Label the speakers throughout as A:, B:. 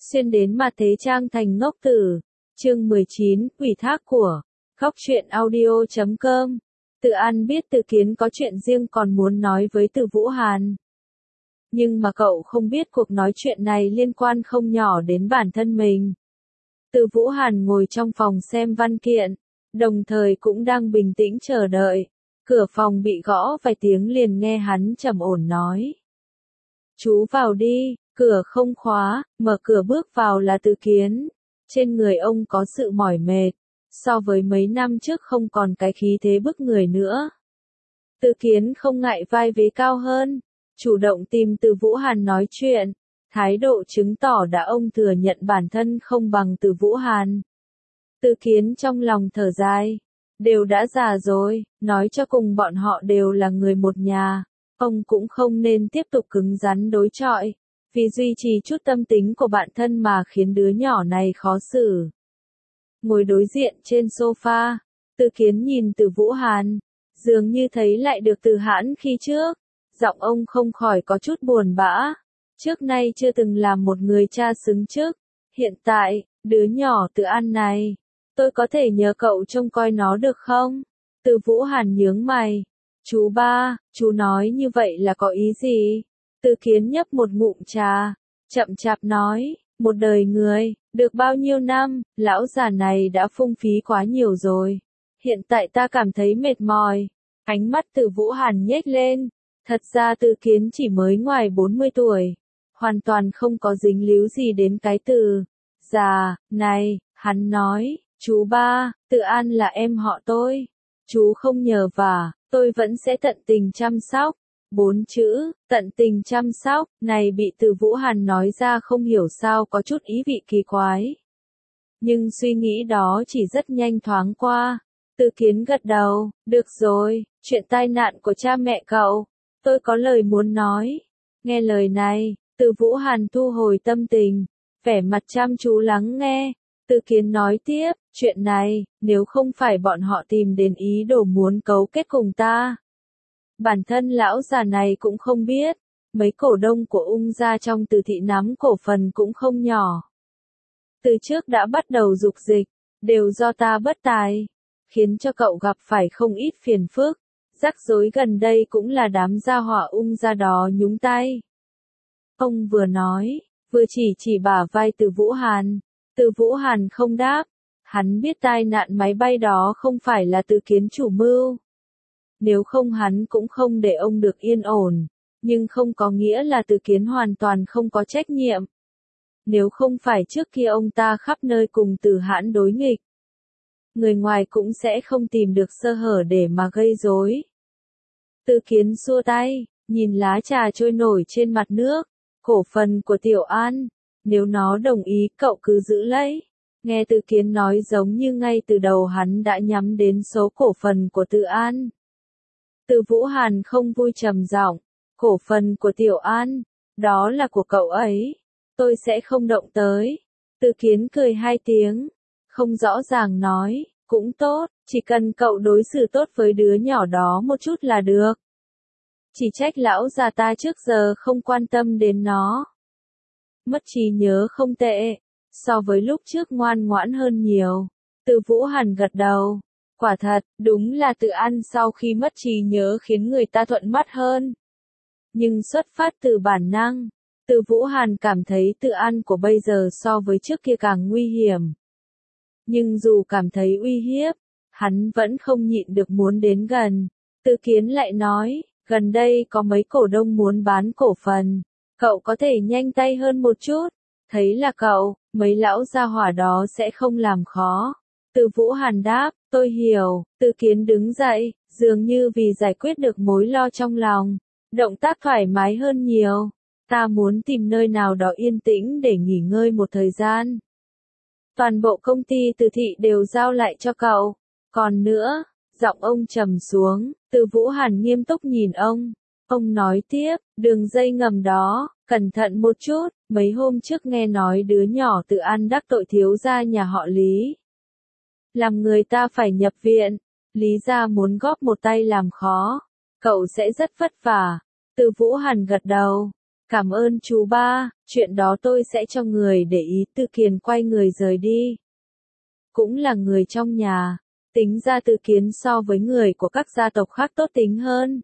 A: Xuyên đến mà thế trang thành ngốc tử. Chương 19, ủy thác của Góc truyện audio.com. Từ An biết Từ Kiến có chuyện riêng còn muốn nói với Từ Vũ Hàn. Nhưng mà cậu không biết cuộc nói chuyện này liên quan không nhỏ đến bản thân mình. Từ Vũ Hàn ngồi trong phòng xem văn kiện, đồng thời cũng đang bình tĩnh chờ đợi. Cửa phòng bị gõ vài tiếng liền nghe hắn trầm ổn nói. Chú vào đi, cửa không khóa, mở cửa bước vào là Từ Kiến. Trên người ông có sự mỏi mệt, so với mấy năm trước không còn cái khí thế bức người nữa. Từ Kiến không ngại vai vế cao hơn, chủ động tìm Từ Vũ Hàn nói chuyện, thái độ chứng tỏ đã ông thừa nhận bản thân không bằng Từ Vũ Hàn. Từ Kiến trong lòng thở dài, đều đã già rồi, nói cho cùng bọn họ đều là người một nhà, ông cũng không nên tiếp tục cứng rắn đối chọi, vì duy trì chút tâm tính của bản thân mà khiến đứa nhỏ này khó xử. Ngồi đối diện trên sofa, Từ Kiến nhìn Từ Vũ Hàn, dường như thấy lại được Từ Hãn khi trước, giọng ông không khỏi có chút buồn bã. Trước nay chưa từng làm một người cha xứng chức, hiện tại, đứa nhỏ Từ An này, tôi có thể nhờ cậu trông coi nó được không? Từ Vũ Hàn nhướng mày. Chú ba, chú nói như vậy là có ý gì? Từ Kiến nhấp một ngụm trà, chậm chạp nói, một đời người, được bao nhiêu năm, lão già này đã phung phí quá nhiều rồi. Hiện tại ta cảm thấy mệt mỏi. Ánh mắt Từ Vũ Hàn nhếch lên. Thật ra Từ Kiến chỉ mới ngoài 40 tuổi. Hoàn toàn không có dính líu gì đến cái từ già này, hắn nói, chú ba, Từ An là em họ tôi. Chú không nhờ vả, tôi vẫn sẽ tận tình chăm sóc. 4 chữ, tận tình chăm sóc, này bị Từ Vũ Hàn nói ra không hiểu sao có chút ý vị kỳ quái. Nhưng suy nghĩ đó chỉ rất nhanh thoáng qua. Từ Kiến gật đầu, được rồi, chuyện tai nạn của cha mẹ cậu, tôi có lời muốn nói. Nghe lời này, Từ Vũ Hàn thu hồi tâm tình, vẻ mặt chăm chú lắng nghe. Từ Kiến nói tiếp, chuyện này, nếu không phải bọn họ tìm đến ý đồ muốn cấu kết cùng ta. Bản thân lão già này cũng không biết, mấy cổ đông của Ung gia trong Từ thị nắm cổ phần cũng không nhỏ. Từ trước đã bắt đầu dục dịch, đều do ta bất tài, khiến cho cậu gặp phải không ít phiền phức. Rắc rối gần đây cũng là đám gia hỏa Ung gia đó nhúng tay. Ông vừa nói, vừa chỉ bả vai Từ Vũ Hàn. Từ Vũ Hàn không đáp, hắn biết tai nạn máy bay đó không phải là Từ Kiến chủ mưu. Nếu không hắn cũng không để ông được yên ổn, nhưng không có nghĩa là Từ Kiến hoàn toàn không có trách nhiệm. Nếu không phải trước kia ông ta khắp nơi cùng Từ Hãn đối nghịch, người ngoài cũng sẽ không tìm được sơ hở để mà gây rối. Từ Kiến xua tay, nhìn lá trà trôi nổi trên mặt nước, cổ phần của Tiểu An, nếu nó đồng ý cậu cứ giữ lấy. Nghe Từ Kiến nói giống như ngay từ đầu hắn đã nhắm đến số cổ phần của Từ An. Từ Vũ Hàn không vui trầm giọng, cổ phần của Tiểu An, đó là của cậu ấy, tôi sẽ không động tới. Từ Kiến cười hai tiếng, không rõ ràng nói, cũng tốt, chỉ cần cậu đối xử tốt với đứa nhỏ đó một chút là được. Chỉ trách lão già ta trước giờ không quan tâm đến nó. Mất trí nhớ không tệ, so với lúc trước ngoan ngoãn hơn nhiều. Từ Vũ Hàn gật đầu. Quả thật, đúng là Từ An sau khi mất trí nhớ khiến người ta thuận mắt hơn. Nhưng xuất phát từ bản năng, Từ Vũ Hàn cảm thấy Từ An của bây giờ so với trước kia càng nguy hiểm. Nhưng dù cảm thấy uy hiếp, hắn vẫn không nhịn được muốn đến gần. Từ Kiến lại nói, gần đây có mấy cổ đông muốn bán cổ phần, cậu có thể nhanh tay hơn một chút. Thấy là cậu, mấy lão gia hỏa đó sẽ không làm khó. Từ Vũ Hàn đáp, tôi hiểu. Từ Kiến đứng dậy, dường như vì giải quyết được mối lo trong lòng. Động tác thoải mái hơn nhiều. Ta muốn tìm nơi nào đó yên tĩnh để nghỉ ngơi một thời gian. Toàn bộ công ty Từ thị đều giao lại cho cậu. Còn nữa, giọng ông trầm xuống, Từ Vũ Hàn nghiêm túc nhìn ông. Ông nói tiếp, đường dây ngầm đó, cẩn thận một chút, mấy hôm trước nghe nói đứa nhỏ Từ An đắc tội thiếu gia nhà họ Lý. Làm người ta phải nhập viện, Lý gia muốn góp một tay làm khó, cậu sẽ rất vất vả. Từ Vũ Hàn gật đầu, cảm ơn chú ba, Chuyện đó tôi sẽ cho người để ý. Từ Kiền quay người rời đi. Cũng là người trong nhà, tính ra Từ Kiến so với người của các gia tộc khác tốt tính hơn.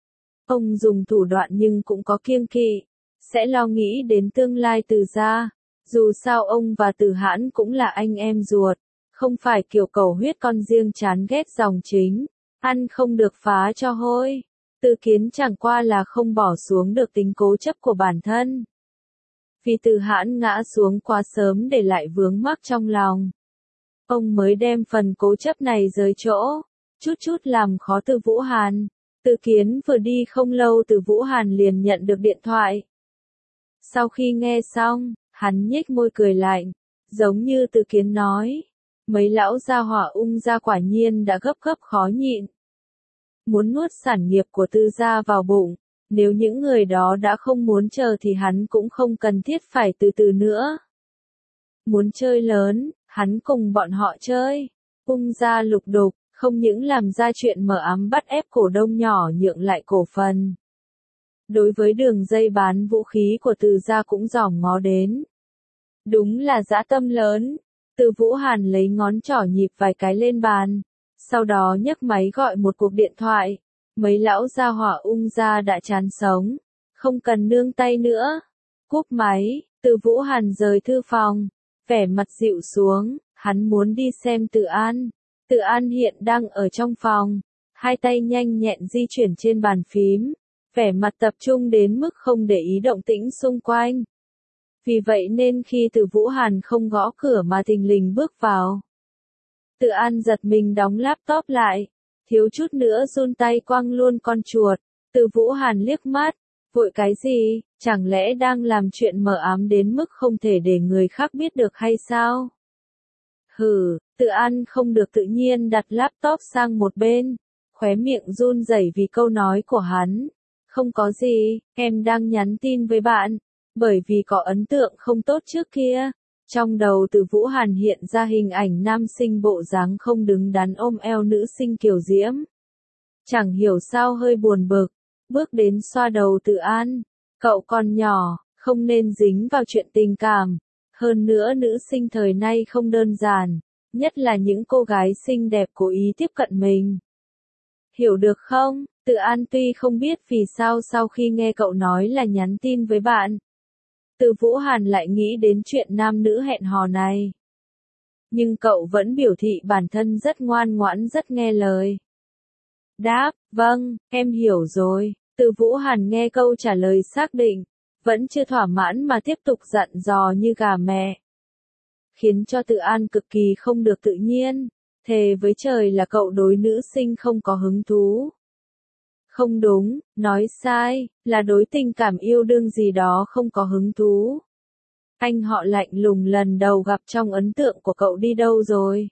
A: Ông dùng thủ đoạn nhưng cũng có kiêng kỵ, sẽ lo nghĩ đến tương lai Từ gia. Dù sao ông và Từ Hãn cũng là anh em ruột, không phải kiểu cầu huyết con riêng chán ghét dòng chính, ăn không được phá cho hôi. Từ Kiến chẳng qua là không bỏ xuống được tính cố chấp của bản thân. Vì Từ Hãn ngã xuống quá sớm để lại vướng mắc trong lòng, ông mới đem phần cố chấp này rời chỗ, chút chút làm khó Từ Vũ Hàn. Từ Kiến vừa đi không lâu Từ Vũ Hàn liền nhận được điện thoại. Sau khi nghe xong, hắn nhếch môi cười lạnh, giống như Từ Kiến nói, mấy lão gia hỏa Ung gia quả nhiên đã gấp gấp khó nhịn. Muốn nuốt sản nghiệp của Từ gia vào bụng, nếu những người đó đã không muốn chờ thì hắn cũng không cần thiết phải từ từ nữa. Muốn chơi lớn, hắn cùng bọn họ chơi. Ung gia lục đục, không những làm ra chuyện mờ ám bắt ép cổ đông nhỏ nhượng lại cổ phần. Đối với đường dây bán vũ khí của Từ gia cũng dòm ngó đến. Đúng là dã tâm lớn. Từ Vũ Hàn lấy ngón trỏ nhịp vài cái lên bàn, sau đó nhấc máy gọi một cuộc điện thoại. Mấy lão gia hỏa Ung gia đã chán sống, không cần nương tay nữa. Cúp máy, Từ Vũ Hàn rời thư phòng, vẻ mặt dịu xuống, hắn muốn đi xem Từ An. Từ An hiện đang ở trong phòng, hai tay nhanh nhẹn di chuyển trên bàn phím, vẻ mặt tập trung đến mức không để ý động tĩnh xung quanh. Vì vậy nên khi Từ Vũ Hàn không gõ cửa mà thình lình bước vào, Từ An giật mình đóng laptop lại, thiếu chút nữa run tay quăng luôn con chuột. Từ Vũ Hàn liếc mắt, vội cái gì, chẳng lẽ đang làm chuyện mờ ám đến mức không thể để người khác biết được hay sao? Hừ, Từ An không được tự nhiên đặt laptop sang một bên, khóe miệng run rẩy vì câu nói của hắn. Không có gì, em đang nhắn tin với bạn, bởi vì có ấn tượng không tốt trước kia. Trong đầu Từ Vũ Hàn hiện ra hình ảnh nam sinh bộ dáng không đứng đắn ôm eo nữ sinh kiều diễm. Chẳng hiểu sao hơi buồn bực, bước đến xoa đầu Từ An. Cậu còn nhỏ, không nên dính vào chuyện tình cảm. Hơn nữa nữ sinh thời nay không đơn giản, nhất là những cô gái xinh đẹp cố ý tiếp cận mình. Hiểu được không? Từ An tuy không biết vì sao sau khi nghe cậu nói là nhắn tin với bạn, Từ Vũ Hàn lại nghĩ đến chuyện nam nữ hẹn hò này. Nhưng cậu vẫn biểu thị bản thân rất ngoan ngoãn rất nghe lời. Đáp, vâng, em hiểu rồi. Từ Vũ Hàn nghe câu trả lời xác định, vẫn chưa thỏa mãn mà tiếp tục dặn dò như gà mẹ. Khiến cho Từ An cực kỳ không được tự nhiên, thề với trời là cậu đối nữ sinh không có hứng thú. Không đúng, nói sai, là đối tình cảm yêu đương gì đó không có hứng thú. Anh họ lạnh lùng lần đầu gặp trong ấn tượng của cậu đi đâu rồi?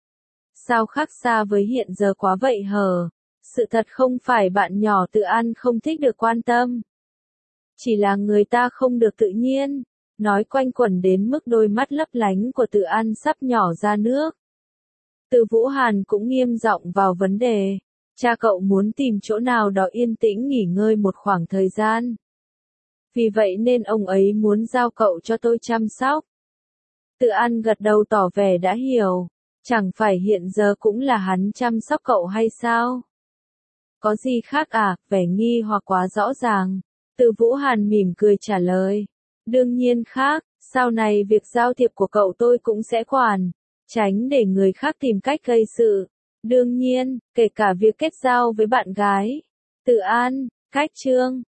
A: Sao khác xa với hiện giờ quá vậy hờ? Sự thật không phải bạn nhỏ Từ An không thích được quan tâm. Chỉ là người ta không được tự nhiên. Nói quanh quẩn đến mức đôi mắt lấp lánh của Từ An sắp nhỏ ra nước. Từ Vũ Hàn cũng nghiêm giọng vào vấn đề. Cha cậu muốn tìm chỗ nào đó yên tĩnh nghỉ ngơi một khoảng thời gian. Vì vậy nên ông ấy muốn giao cậu cho tôi chăm sóc. Từ An gật đầu tỏ vẻ đã hiểu. Chẳng phải hiện giờ cũng là hắn chăm sóc cậu hay sao? Có gì khác à? Vẻ nghi hoặc quá rõ ràng. Từ Vũ Hàn mỉm cười trả lời. Đương nhiên khác, sau này việc giao thiệp của cậu tôi cũng sẽ quản. Tránh để người khác tìm cách gây sự. Đương nhiên, kể cả việc kết giao với bạn gái. Từ An, cách chương.